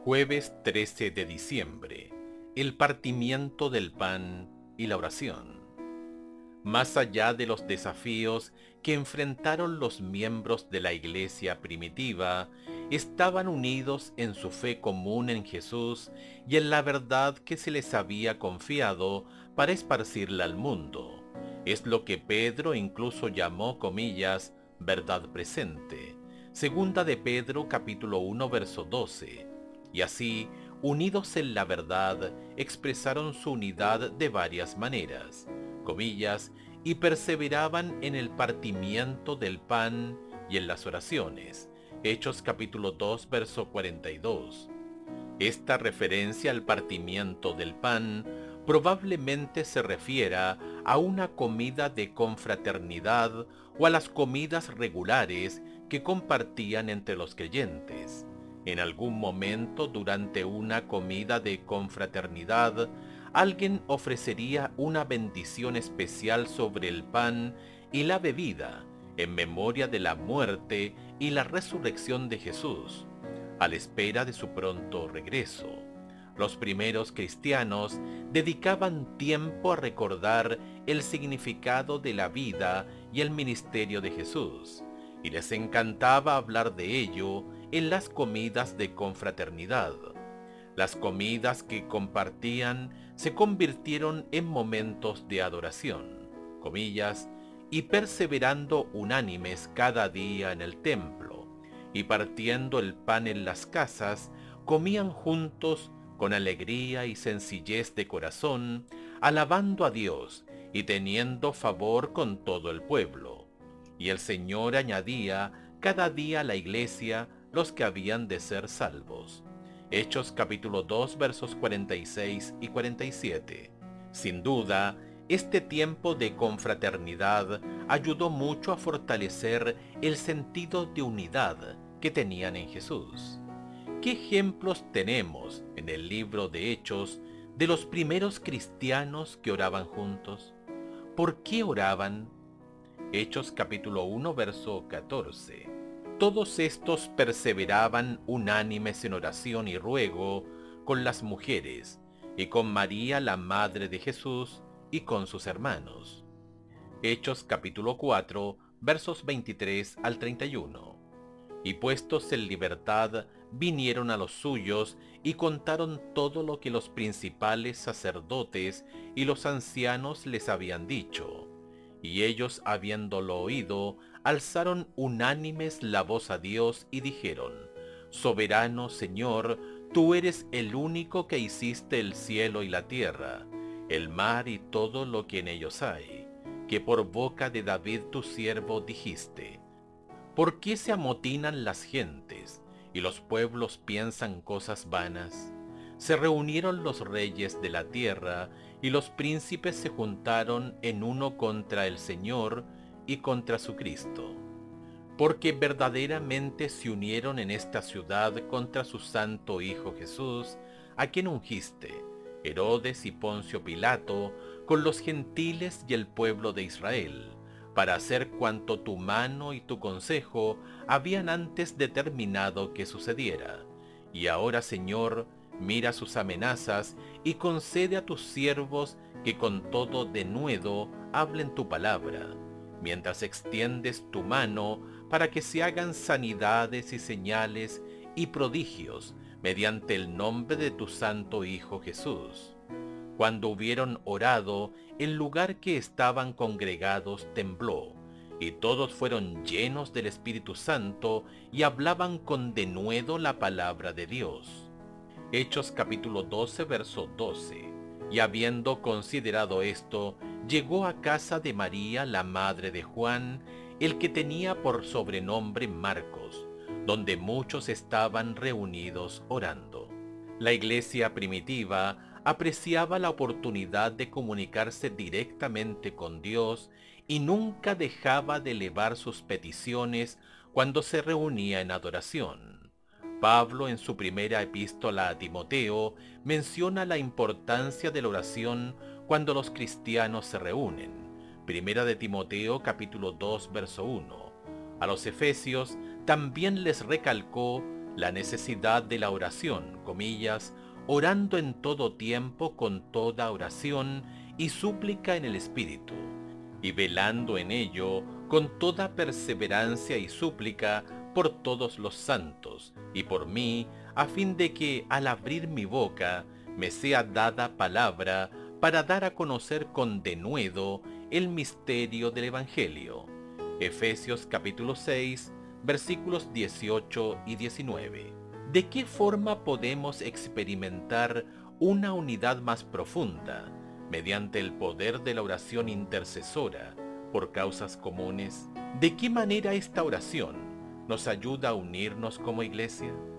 Jueves 13 de diciembre. El partimiento del pan y la oración. Más allá de los desafíos que enfrentaron los miembros de la iglesia primitiva, estaban unidos en su fe común en Jesús y en la verdad que se les había confiado para esparcirla al mundo. Es lo que Pedro incluso llamó, comillas, verdad presente. Segunda de Pedro capítulo 1 verso 12. Y así, unidos en la verdad, expresaron su unidad de varias maneras, comillas, y perseveraban en el partimiento del pan y en las oraciones. Hechos capítulo 2 verso 42. Esta referencia al partimiento del pan probablemente se refiera a una comida de confraternidad o a las comidas regulares que compartían entre los creyentes. En algún momento durante una comida de confraternidad, alguien ofrecería una bendición especial sobre el pan y la bebida, en memoria de la muerte y la resurrección de Jesús, a la espera de su pronto regreso. Los primeros cristianos dedicaban tiempo a recordar el significado de la vida y el ministerio de Jesús, y les encantaba hablar de ello en las comidas de confraternidad. Las comidas que compartían se convirtieron en momentos de adoración, comillas, y perseverando unánimes cada día en el templo, y partiendo el pan en las casas, comían juntos con alegría y sencillez de corazón, alabando a Dios y teniendo favor con todo el pueblo. Y el Señor añadía cada día a la iglesia los que habían de ser salvos. Hechos capítulo 2 versos 46 y 47. Sin duda, este tiempo de confraternidad ayudó mucho a fortalecer el sentido de unidad que tenían en Jesús. ¿Qué ejemplos tenemos en el libro de Hechos de los primeros cristianos que oraban juntos? ¿Por qué oraban? Hechos capítulo 1 verso 14. Todos estos perseveraban unánimes en oración y ruego con las mujeres, y con María la madre de Jesús, y con sus hermanos. Hechos capítulo 4, versos 23 al 31. Y puestos en libertad, vinieron a los suyos, y contaron todo lo que los principales sacerdotes y los ancianos les habían dicho. Y ellos, habiéndolo oído, alzaron unánimes la voz a Dios y dijeron: Soberano Señor, tú eres el único que hiciste el cielo y la tierra, el mar y todo lo que en ellos hay, que por boca de David tu siervo dijiste: ¿Por qué se amotinan las gentes y los pueblos piensan cosas vanas? Se reunieron los reyes de la tierra y los príncipes se juntaron en uno contra el Señor y contra su Cristo, porque verdaderamente se unieron en esta ciudad contra su santo Hijo Jesús, a quien ungiste, Herodes y Poncio Pilato, con los gentiles y el pueblo de Israel, para hacer cuanto tu mano y tu consejo habían antes determinado que sucediera. Y ahora, Señor, mira sus amenazas y concede a tus siervos que con todo denuedo hablen tu palabra, mientras extiendes tu mano para que se hagan sanidades y señales y prodigios mediante el nombre de tu santo Hijo Jesús. Cuando hubieron orado, el lugar que estaban congregados tembló, y todos fueron llenos del Espíritu Santo y hablaban con denuedo la palabra de Dios. Hechos capítulo 12 verso 12. Y habiendo considerado esto, llegó a casa de María, la madre de Juan, el que tenía por sobrenombre Marcos, donde muchos estaban reunidos orando. La iglesia primitiva apreciaba la oportunidad de comunicarse directamente con Dios y nunca dejaba de elevar sus peticiones cuando se reunía en adoración. Pablo, en su primera epístola a Timoteo, menciona la importancia de la oración cuando los cristianos se reúnen. Primera de Timoteo capítulo 2 verso 1. A los efesios también les recalcó la necesidad de la oración, comillas, orando en todo tiempo con toda oración y súplica en el Espíritu, y velando en ello con toda perseverancia y súplica por todos los santos, y por mí, a fin de que al abrir mi boca me sea dada palabra para dar a conocer con denuedo el misterio del Evangelio. Efesios capítulo 6, versículos 18 y 19. ¿De qué forma podemos experimentar una unidad más profunda mediante el poder de la oración intercesora por causas comunes? ¿De qué manera esta oración nos ayuda a unirnos como iglesia?